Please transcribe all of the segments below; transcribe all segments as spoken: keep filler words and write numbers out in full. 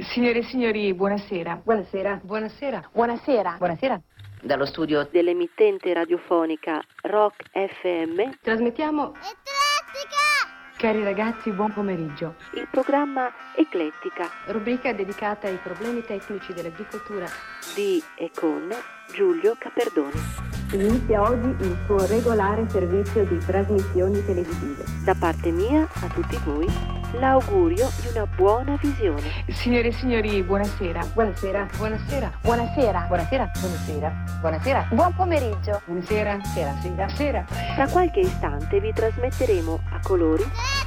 Signore e signori, buonasera. Buonasera. Buonasera. Buonasera. Buonasera. Dallo studio dell'emittente radiofonica Rock F M Trasmettiamo Eclettica! Cari ragazzi, buon pomeriggio. il programma Eclettica Rubrica dedicata ai problemi tecnici dell'agricoltura di e con Giulio Caperdoni. Inizia oggi il suo regolare servizio di trasmissioni televisive. Da parte mia a tutti voi l'augurio di una buona visione. Signore e signori, buonasera. Buonasera. Buonasera. Buonasera. Buonasera. Buonasera. Buonasera. Buon pomeriggio! Buonasera. Sera. Sera. Sera. Tra qualche istante vi trasmetteremo a colori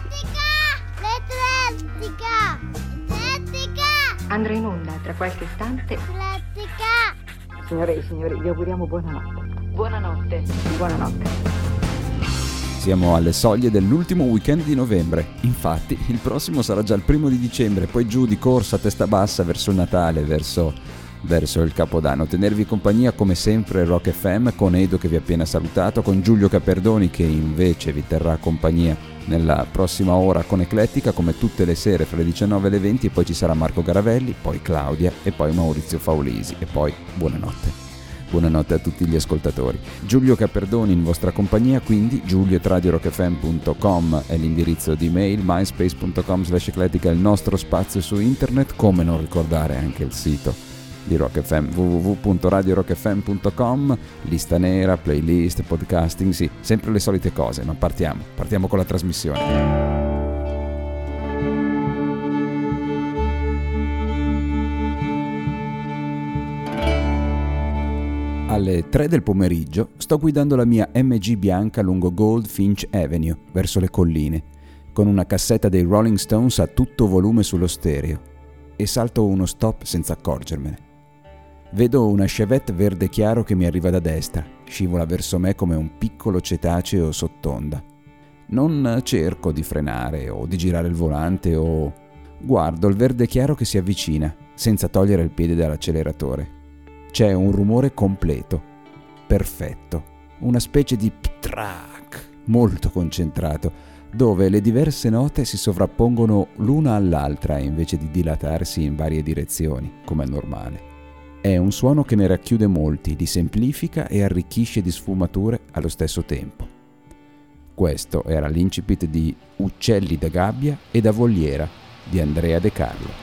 L'Eclettica! L'Eclettica! Andrà in onda tra qualche istante. L'Eclettica! Signore e signori, vi auguriamo buonanotte. Buonanotte. Buonanotte. Siamo alle soglie dell'ultimo weekend di novembre. Infatti, il prossimo sarà già il primo di dicembre, poi giù di corsa a testa bassa verso il Natale, verso, verso il Capodanno. Tenervi compagnia come sempre Rock F M con Edo che vi ha appena salutato, con Giulio Caperdoni che invece vi terrà compagnia nella prossima ora con Eclettica come tutte le sere fra le diciannove e le venti, e poi ci sarà Marco Garavelli, poi Claudia e poi Maurizio Faulisi e poi buonanotte. Buonanotte a tutti gli ascoltatori. Giulio Caperdoni in vostra compagnia, quindi giulio at radio rock f m punto com è l'indirizzo di mail, myspace punto com slash eclettica è il nostro spazio su internet, come non ricordare anche il sito di Rock F M, w w w punto radio rock f m punto com, lista nera, playlist, podcasting, sì, sempre le solite cose, ma partiamo, partiamo con la trasmissione. Alle tre del pomeriggio sto guidando la mia M G bianca lungo Goldfinch Avenue, verso le colline, con una cassetta dei Rolling Stones a tutto volume sullo stereo, e salto uno stop senza accorgermene. Vedo una Chevette verde chiaro che mi arriva da destra, scivola verso me come un piccolo cetaceo sott'onda. Non cerco di frenare o di girare il volante o... guardo il verde chiaro che si avvicina, senza togliere il piede dall'acceleratore. C'è un rumore completo, perfetto, una specie di ptrack molto concentrato, dove le diverse note si sovrappongono l'una all'altra invece di dilatarsi in varie direzioni, come è normale. È un suono che ne racchiude molti, li semplifica e arricchisce di sfumature allo stesso tempo. Questo era l'incipit di Uccelli da gabbia e da voliera di Andrea De Carlo.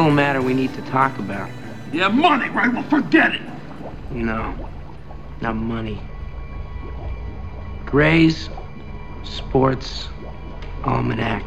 personal matter we need to talk about. Yeah, money, right? Well, forget it. No, not money. Gray's Sports Almanac.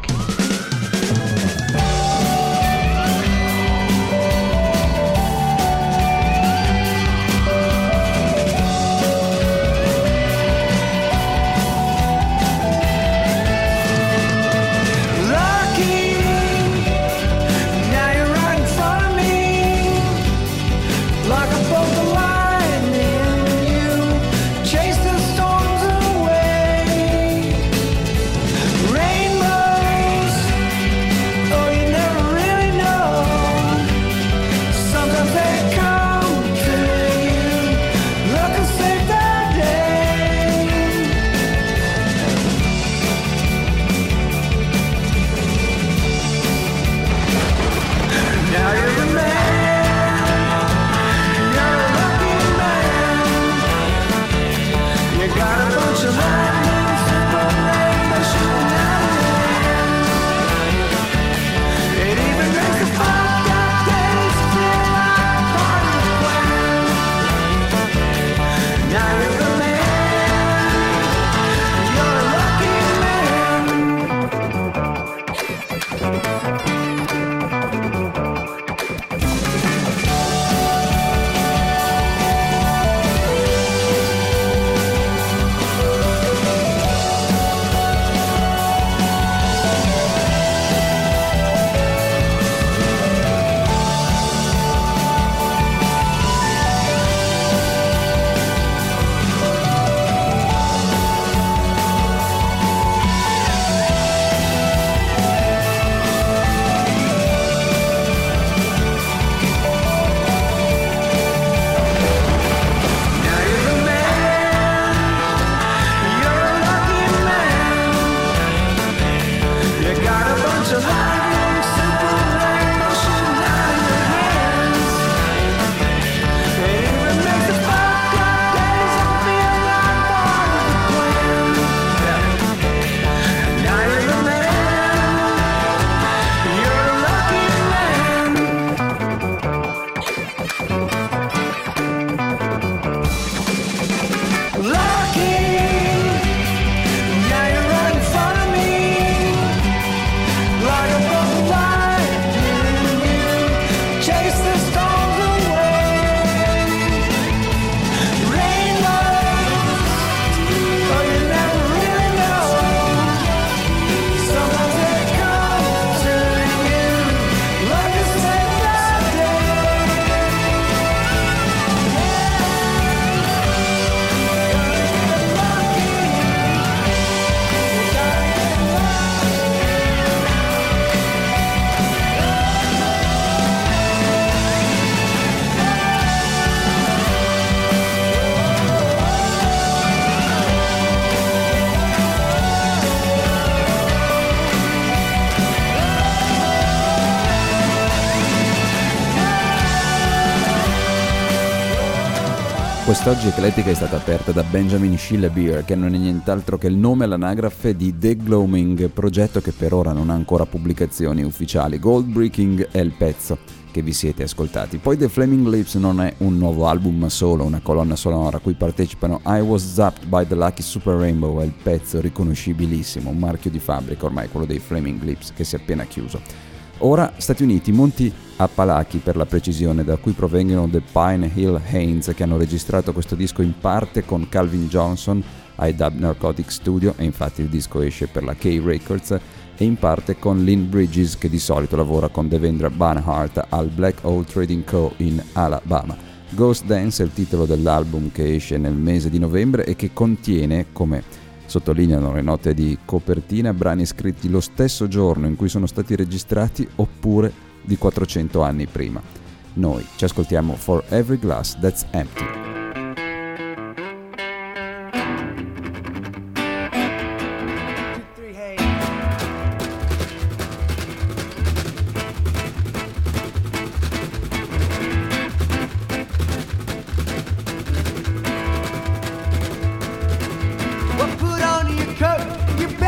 Quest'oggi Eclettica è stata aperta da Benjamin Shillabeer, che non è nient'altro che il nome all'anagrafe di The Gloaming, progetto che per ora non ha ancora pubblicazioni ufficiali. Goldbreaking è il pezzo che vi siete ascoltati. Poi The Flaming Lips non è un nuovo album ma solo una colonna sonora a cui partecipano I Was Zapped by the Lucky Super Rainbow, è il pezzo riconoscibilissimo, un marchio di fabbrica ormai, quello dei Flaming Lips, che si è appena chiuso. Ora Stati Uniti, Monti Appalachi per la precisione, da cui provengono The Pine Hill Haynes, che hanno registrato questo disco in parte con Calvin Johnson ai Dub Narcotic Studio, e infatti il disco esce per la K Records, e in parte con Lynn Bridges, che di solito lavora con Devendra Banhart al Black Hole Trading Co. in Alabama. Ghost Dance è il titolo dell'album che esce nel mese di novembre e che contiene, come sottolineano le note di copertina, brani scritti lo stesso giorno in cui sono stati registrati oppure di quattrocento anni prima. Noi ci ascoltiamo For Every Glass That's Empty.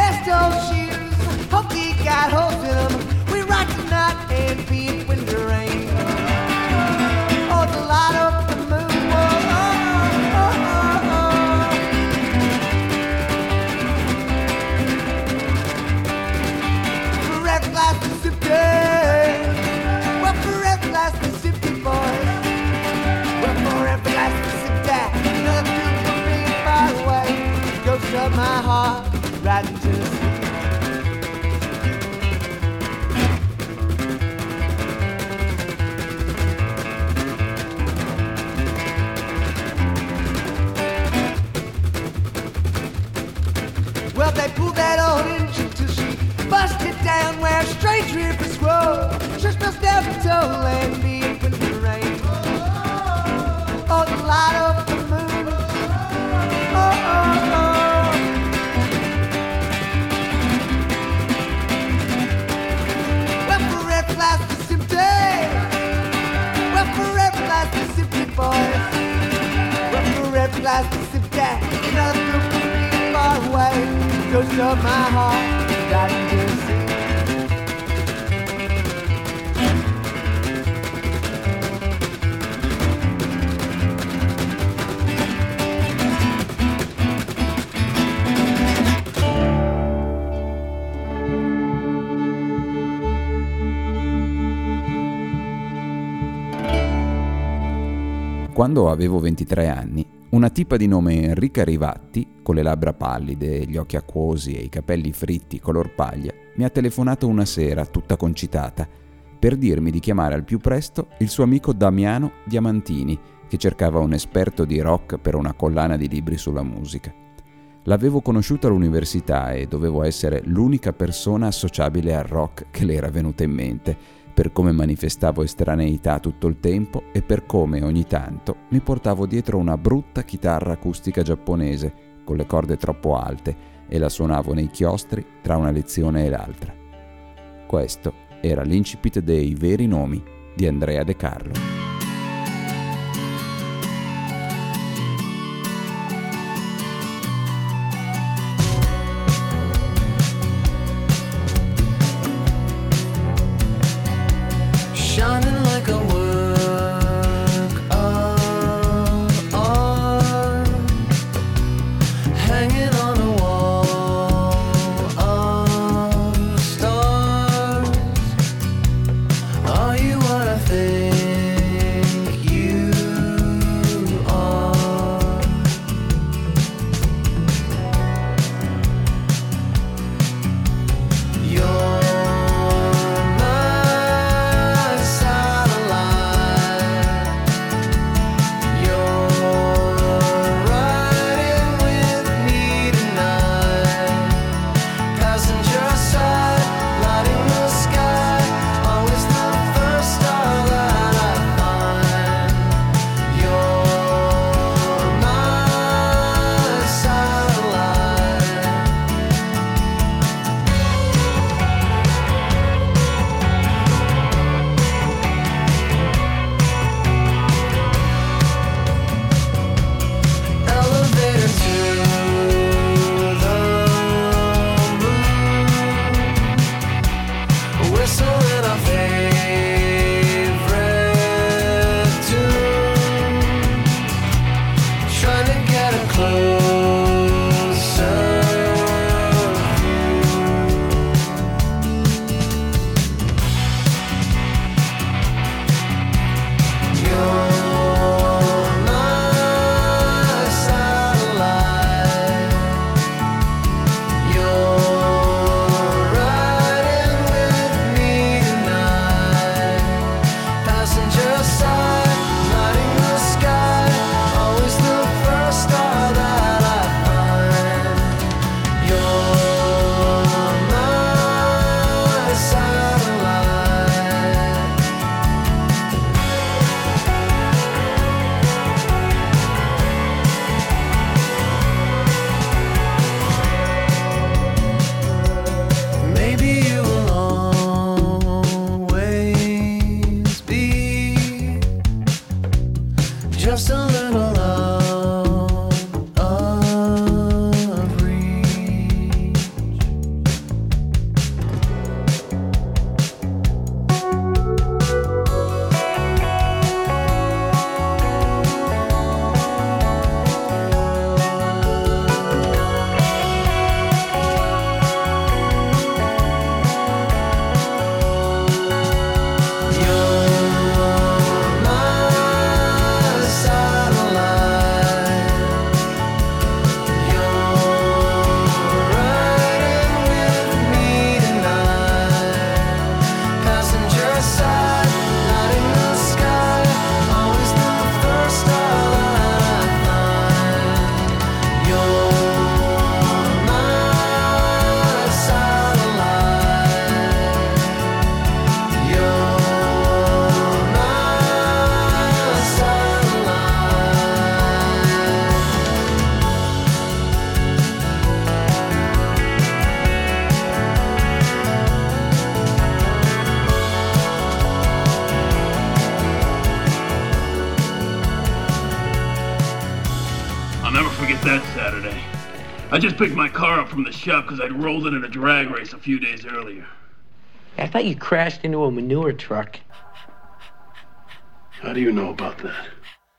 Got holes in them. We ride tonight and be it when the rain. strange rivers roll, just us down the toe and be in the rain. Oh, the light of the moon. Oh, oh, oh. Well, forever lies the sympathy. Well, forever lies the sympathy, boys. Well, forever lies the sympathy. Another group of me far away. Ghost of my heart, dying to see. Quando avevo ventitré anni, una tipa di nome Enrica Rivatti, con le labbra pallide, gli occhi acquosi e i capelli fritti color paglia, mi ha telefonato una sera, tutta concitata, per dirmi di chiamare al più presto il suo amico Damiano Diamantini, che cercava un esperto di rock per una collana di libri sulla musica. L'avevo conosciuto all'università e dovevo essere l'unica persona associabile al rock che le era venuta in mente, per come manifestavo estraneità tutto il tempo e per come ogni tanto mi portavo dietro una brutta chitarra acustica giapponese con le corde troppo alte e la suonavo nei chiostri tra una lezione e l'altra. Questo era l'incipit dei veri nomi di Andrea De Carlo. Shining like a work of art, hanging on a wall of stars. Are you what I think never forget that Saturday. I just picked my car up from the shop because I'd rolled it in a drag race a few days earlier. I thought you crashed into a manure truck. How do you know about that?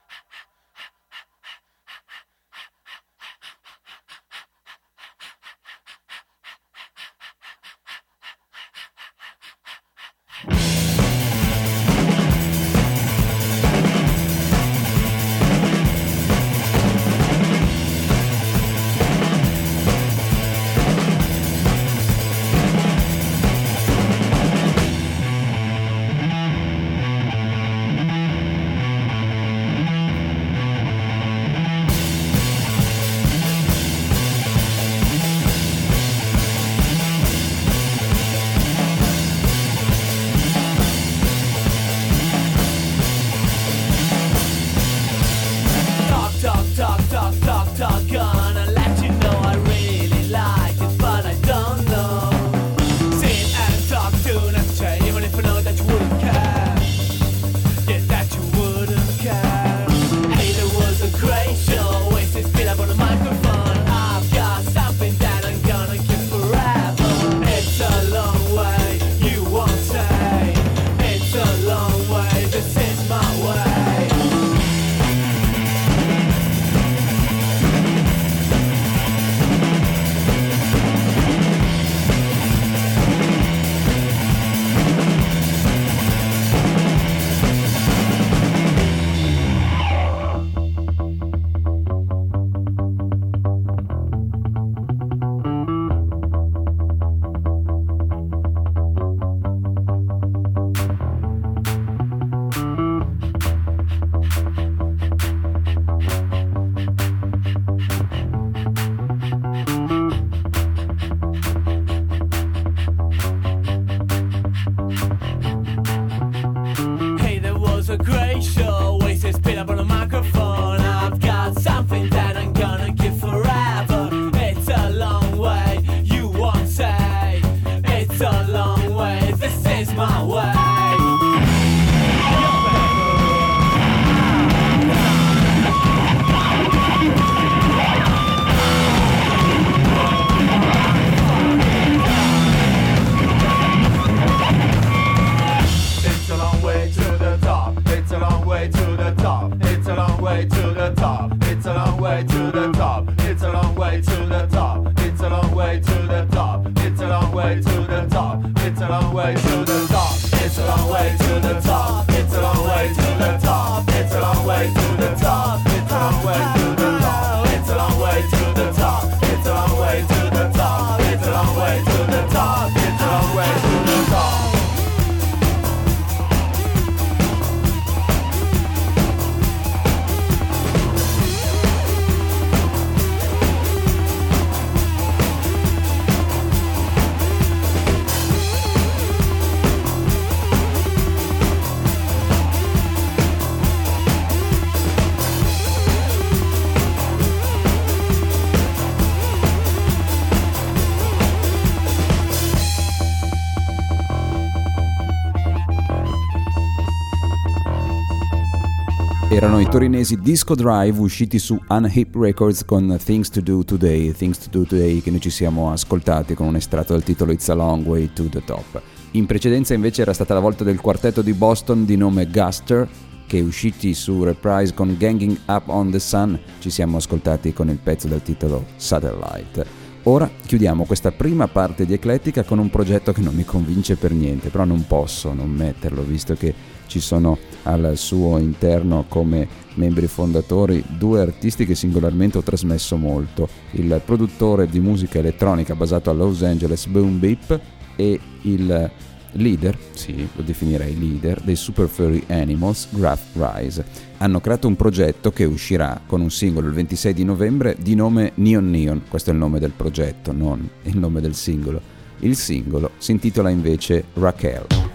Erano i torinesi Disco Drive, usciti su Unhip Records con Things to Do Today, Things to Do Today che noi ci siamo ascoltati con un estratto dal titolo It's a Long Way to the Top. In precedenza invece era stata la volta del quartetto di Boston di nome Guster, che usciti su Reprise con Ganging Up on the Sun ci siamo ascoltati con il pezzo dal titolo Satellite. Ora chiudiamo questa prima parte di Eclettica con un progetto che non mi convince per niente, però non posso non metterlo, visto che ci sono al suo interno come membri fondatori due artisti che singolarmente ho trasmesso molto: il produttore di musica elettronica basato a Los Angeles, Boom Beep, e il leader, sì, lo definirei leader, dei Super Furry Animals, Graf Rise. Hanno creato un progetto che uscirà con un singolo il ventisei di novembre di nome Neon Neon, questo è il nome del progetto, non il nome del singolo. Il singolo si intitola invece Raquel.